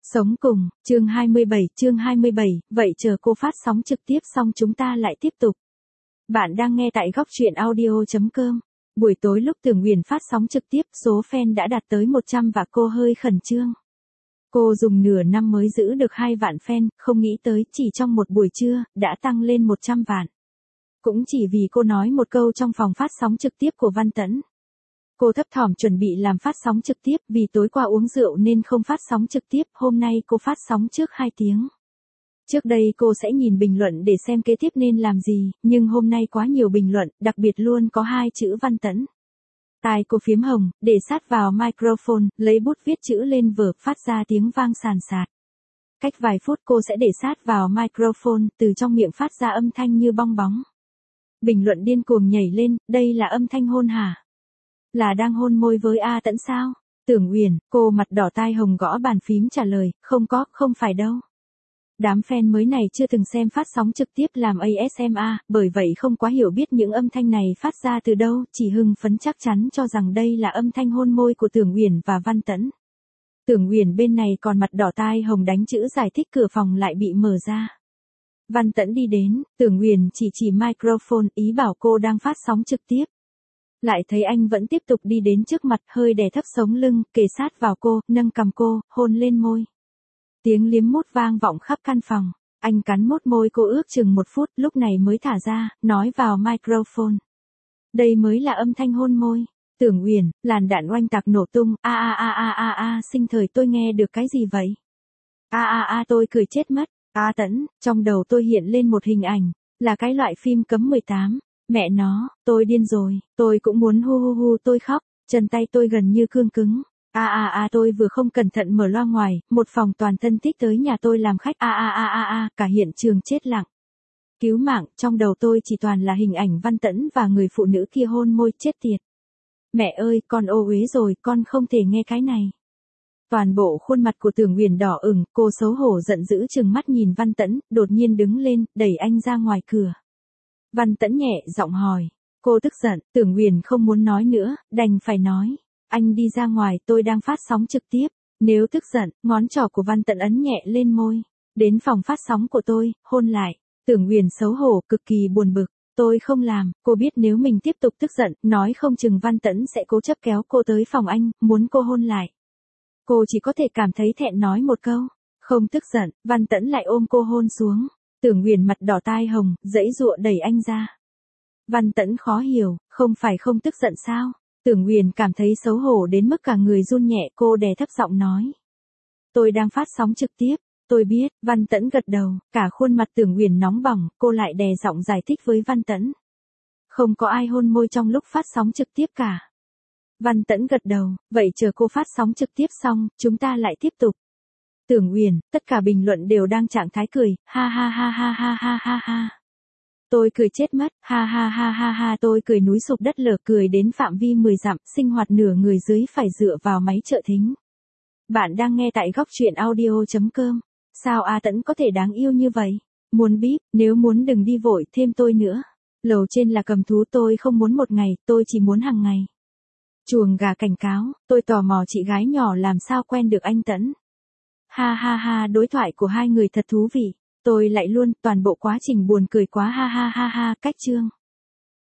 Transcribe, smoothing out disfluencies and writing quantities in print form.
Sống cùng, chương 27, vậy chờ cô phát sóng trực tiếp xong chúng ta lại tiếp tục. Bạn đang nghe tại góc truyện audio.com. Buổi tối lúc Tưởng Uyển phát sóng trực tiếp, số fan đã đạt tới 100 và cô hơi khẩn trương. Cô dùng nửa năm mới giữ được 2 vạn fan, không nghĩ tới chỉ trong một buổi trưa, đã tăng lên 100 vạn. Cũng chỉ vì cô nói một câu trong phòng phát sóng trực tiếp của Văn Tẫn. Cô thấp thỏm chuẩn bị làm phát sóng trực tiếp vì tối qua uống rượu nên không phát sóng trực tiếp, hôm nay cô phát sóng trước 2 tiếng. Trước đây cô sẽ nhìn bình luận để xem kế tiếp nên làm gì, nhưng hôm nay quá nhiều bình luận, đặc biệt luôn có 2 chữ Văn Tẫn. Tai cô phiếm hồng, để sát vào microphone, lấy bút viết chữ lên vở, phát ra tiếng vang sàn sạt. Cách vài phút cô sẽ để sát vào microphone, từ trong miệng phát ra âm thanh như bong bóng. Bình luận điên cuồng nhảy lên, đây là âm thanh hôn hả? Là đang hôn môi với A Tẫn sao? Tưởng Uyển, cô mặt đỏ tai hồng gõ bàn phím trả lời, không phải đâu. Đám fan mới này chưa từng xem phát sóng trực tiếp làm ASMR, bởi vậy không quá hiểu biết những âm thanh này phát ra từ đâu, chỉ hưng phấn chắc chắn cho rằng đây là âm thanh hôn môi của Tưởng Uyển và Văn Tẫn. Tưởng Uyển bên này còn mặt đỏ tai hồng đánh chữ giải thích, cửa phòng lại bị mở ra. Văn Tẫn đi đến, Tưởng Uyển chỉ microphone, ý bảo cô đang phát sóng trực tiếp. Lại thấy anh vẫn tiếp tục đi đến trước mặt, hơi đè thấp sống lưng, kề sát vào cô, nâng cằm cô, hôn lên môi. Tiếng liếm mút vang vọng khắp căn phòng. Anh cắn mốt môi cô ước chừng 1 phút, lúc này mới thả ra, nói vào microphone. Đây mới là âm thanh hôn môi. Tưởng Uyển, làn đạn oanh tạc nổ tung, sinh thời tôi nghe được cái gì vậy? Tôi cười chết mất. Tẫn, trong đầu tôi hiện lên một hình ảnh, là cái loại phim cấm 18. Mẹ nó, tôi điên rồi, tôi cũng muốn hu, tôi khóc, chân tay tôi gần như cương cứng. Tôi vừa không cẩn thận mở loa ngoài, một phòng toàn thân thích tới nhà tôi làm khách. Cả hiện trường chết lặng. Cứu mạng, trong đầu tôi chỉ toàn là hình ảnh Văn Tẫn và người phụ nữ kia hôn môi, chết tiệt. Mẹ ơi, con ô uế rồi, con không thể nghe cái này. Toàn bộ khuôn mặt của Tưởng Uyển đỏ ửng, cô xấu hổ giận dữ trừng mắt nhìn Văn Tẫn, đột nhiên đứng lên, đẩy anh ra ngoài cửa. Văn Tẫn nhẹ giọng hỏi, cô tức giận, Tưởng Uyển không muốn nói nữa, đành phải nói, anh đi ra ngoài, tôi đang phát sóng trực tiếp. Nếu tức giận, ngón trỏ của Văn Tẫn ấn nhẹ lên môi, đến phòng phát sóng của tôi, hôn lại. Tưởng Uyển xấu hổ, cực kỳ buồn bực, tôi không làm, cô biết nếu mình tiếp tục tức giận, nói không chừng Văn Tẫn sẽ cố chấp kéo cô tới phòng anh, muốn cô hôn lại. Cô chỉ có thể cảm thấy thẹn nói một câu, không tức giận, Văn Tẫn lại ôm cô hôn xuống. Tưởng Uyển mặt đỏ tai hồng, giãy giụa đẩy anh ra. Văn Tẫn khó hiểu, không phải không tức giận sao? Tưởng Uyển cảm thấy xấu hổ đến mức cả người run nhẹ, cô đè thấp giọng nói. Tôi đang phát sóng trực tiếp, tôi biết, Văn Tẫn gật đầu, cả khuôn mặt Tưởng Uyển nóng bỏng, cô lại đè giọng giải thích với Văn Tẫn. Không có ai hôn môi trong lúc phát sóng trực tiếp cả. Văn Tẫn gật đầu, vậy chờ cô phát sóng trực tiếp xong, chúng ta lại tiếp tục. Tưởng Uyển, tất cả bình luận đều đang trạng thái cười, ha. Tôi cười chết mất, ha, tôi cười núi sụp đất lở, cười đến phạm vi 10 dặm, sinh hoạt nửa người dưới phải dựa vào máy trợ thính. Bạn đang nghe tại góc truyện audio.com. Sao A Tẫn có thể đáng yêu như vậy? Muốn bíp, nếu muốn đừng đi vội thêm tôi nữa. Lầu trên là cầm thú, tôi không muốn một ngày, tôi chỉ muốn hàng ngày. Chuồng gà cảnh cáo, tôi tò mò chị gái nhỏ làm sao quen được anh Tẫn. Ha, đối thoại của hai người thật thú vị. Tôi lại luôn, toàn bộ quá trình buồn cười quá, ha, cách chương.